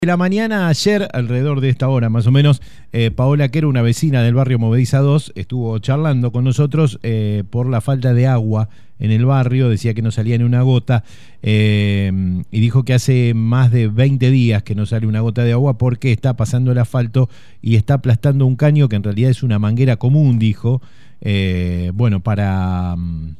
De la mañana ayer, alrededor de esta hora más o menos, Paola, que era una vecina del barrio Movediza 2, estuvo charlando con nosotros por la falta de agua en el barrio. Decía que no salía ni una gota y dijo que hace más de 20 días que no sale una gota de agua porque está pasando el asfalto y está aplastando un caño que en realidad es una manguera común, dijo. Bueno, para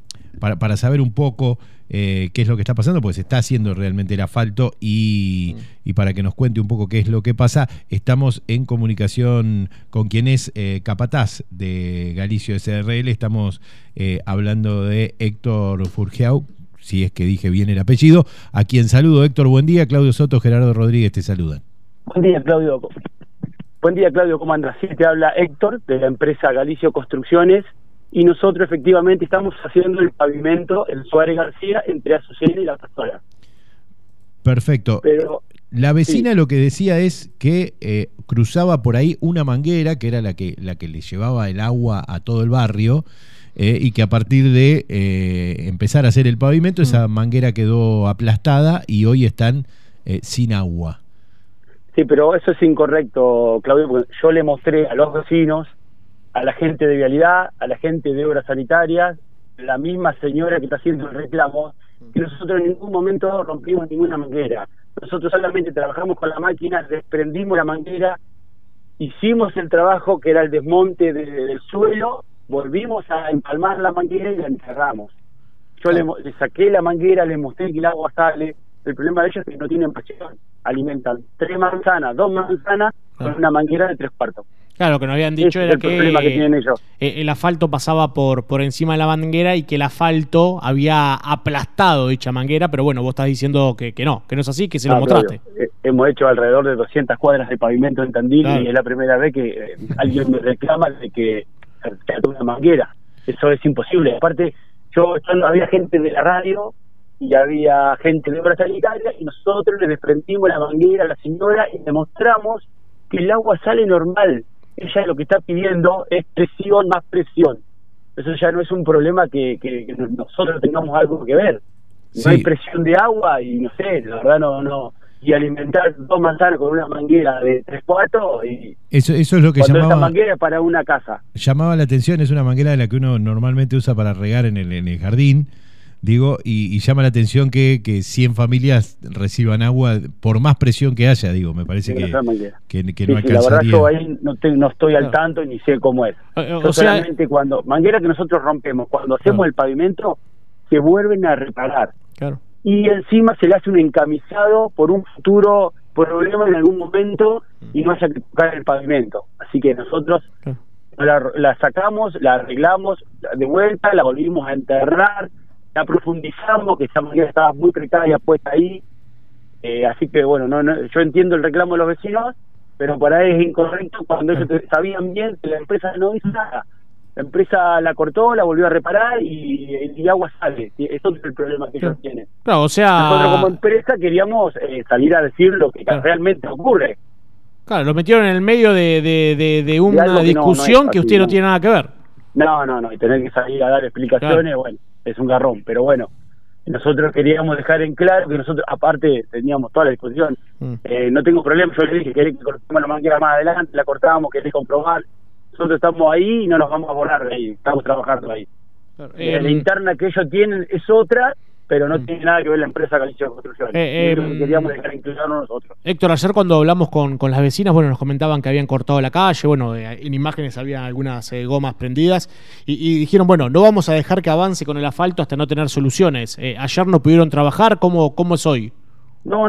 saber un poco qué es lo que está pasando, pues se está haciendo realmente el asfalto y para que nos cuente un poco qué es lo que pasa, estamos en comunicación con quien es capataz de Galicio SRL. Estamos hablando de Héctor Furgeau, si es que dije bien el apellido, a quien saludo. Héctor, buen día. Claudio Soto, Gerardo Rodríguez te saludan. Buen día, Claudio. Buen día, Claudio, ¿cómo andas? Sí, te habla Héctor, de la empresa Galicio Construcciones, y nosotros efectivamente estamos haciendo el pavimento en Suárez García entre Azucena y La Pastora. Perfecto. Pero la vecina sí, lo que decía es que cruzaba por ahí una manguera que era la que le llevaba el agua a todo el barrio, y que a partir de empezar a hacer el pavimento esa manguera quedó aplastada y hoy están sin agua. sí, pero eso es incorrecto, Claudio, porque yo le mostré a los vecinos, a la gente de vialidad, a la gente de obras sanitarias, la misma señora que está haciendo el reclamo, que nosotros en ningún momento rompimos ninguna manguera. Nosotros solamente trabajamos con la máquina, desprendimos la manguera, hicimos el trabajo que era el desmonte del suelo, volvimos a empalmar la manguera y la enterramos. Yo le saqué la manguera, le mostré que el agua sale. El problema de ellos es que no tienen presión, alimentan 3 manzanas, 2 manzanas con una manguera de 3/4. Claro, que nos habían dicho era el problema que tienen ellos. El asfalto pasaba por encima de la manguera y que el asfalto había aplastado dicha manguera, pero bueno, vos estás diciendo que no es así, que se lo mostraste. Claudio, hemos hecho alrededor de 200 cuadras de pavimento en Tandil, claro, y es la primera vez que alguien me reclama de que se una manguera. Eso es imposible. Aparte, había gente de la radio y había gente de obras sanitarias y nosotros le desprendimos la manguera a la señora y demostramos que el agua sale normal. Ella lo que está pidiendo es presión, más presión. Eso ya no es un problema que nosotros tengamos algo que ver. No hay presión de agua y no sé, la verdad no. Y alimentar 2 manzanas con una manguera de 3/4 y eso es lo que cuando llamaba, esa manguera es para una casa. Llamaba la atención, es una manguera de la que uno normalmente usa para regar en el jardín. Digo, y llama la atención que 100 familias reciban agua por más presión que haya, digo, me parece que no alcanzaría. La verdad yo ahí no estoy al tanto ni sé cómo es. Yo solamente cuando, manguera que nosotros rompemos, cuando hacemos el pavimento, se vuelven a reparar. Claro. Y encima se le hace un encamisado por un futuro problema en algún momento y no haya que tocar el pavimento. Así que nosotros la sacamos, la arreglamos de vuelta, la volvimos a enterrar, la profundizamos, que esa manguera estaba muy precaria puesta ahí, así que bueno, yo entiendo el reclamo de los vecinos, pero para ellos es incorrecto cuando ellos sabían bien que la empresa no hizo nada. La empresa la cortó, la volvió a reparar y el agua sale. Eso es el problema que ellos tienen. Claro, o sea, nosotros como empresa queríamos salir a decir lo que realmente ocurre. Claro, lo metieron en el medio de una discusión que usted no tiene nada que ver. No, y tener que salir a dar explicaciones, bueno, es un garrón, pero bueno, nosotros queríamos dejar en claro que nosotros, aparte, teníamos toda la discusión, no tengo problema, yo le dije, querés que cortemos la manguera más adelante, la cortamos, querés comprobar, nosotros estamos ahí y no nos vamos a borrar de ahí, estamos trabajando ahí. Claro, la interna que ellos tienen es otra, pero no tiene nada que ver la empresa Galicio Construcciones. Queríamos dejar incluirnos nosotros. Héctor, ayer cuando hablamos con las vecinas, bueno, nos comentaban que habían cortado la calle, bueno, en imágenes había algunas gomas prendidas y dijeron, bueno, no vamos a dejar que avance con el asfalto hasta no tener soluciones. Ayer no pudieron trabajar, ¿cómo es hoy? No,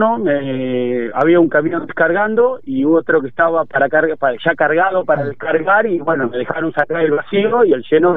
había un camión descargando y otro que estaba ya cargado para descargar y bueno, me dejaron sacar el vacío y el lleno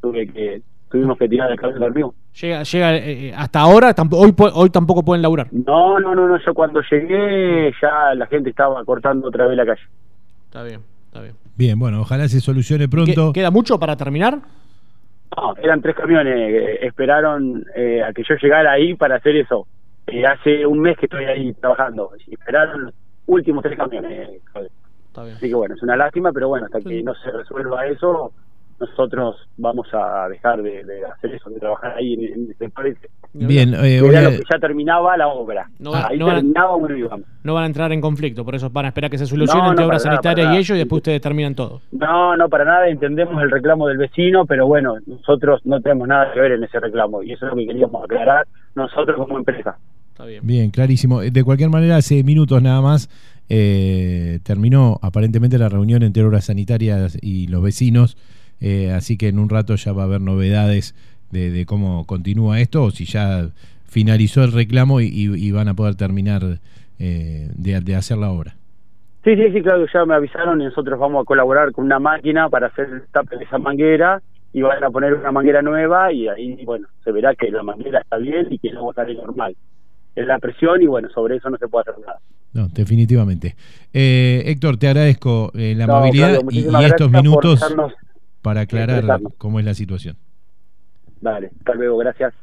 tuvimos que tirar el camión dormido. Llega hasta ahora, hoy tampoco pueden laburar. No, yo cuando llegué ya la gente estaba cortando otra vez la calle. Está bien. Bien, bueno, ojalá se solucione pronto. ¿Queda mucho para terminar? No, eran 3 camiones, esperaron a que yo llegara ahí para hacer eso. Hace un mes que estoy ahí trabajando, y esperaron los últimos 3 camiones. Está bien. Así que bueno, es una lástima, pero bueno, hasta que no se resuelva eso, nosotros vamos a dejar de hacer eso, de trabajar ahí en ese parque. Bien, era lo que ya terminaba la obra. No van a entrar en conflicto, por eso van a esperar que se solucione entre obras sanitarias y ellos, y después ustedes terminan todo. No, para nada, entendemos el reclamo del vecino, pero bueno, nosotros no tenemos nada que ver en ese reclamo, y eso es lo que queríamos aclarar nosotros como empresa. Está bien. Bien, clarísimo. De cualquier manera, hace minutos nada más terminó aparentemente la reunión entre obras sanitarias y los vecinos, así que en un rato ya va a haber novedades de cómo continúa esto, o si ya finalizó el reclamo y van a poder terminar de hacer la obra. Sí, claro, ya me avisaron y nosotros vamos a colaborar con una máquina para hacer el tape de esa manguera, y van a poner una manguera nueva, y ahí, bueno, se verá que la manguera está bien y que el agua sale normal. Es la presión, y bueno, sobre eso no se puede hacer nada. No, definitivamente. Héctor, te agradezco la amabilidad y estos minutos para aclarar cómo es la situación. Dale, hasta luego, gracias.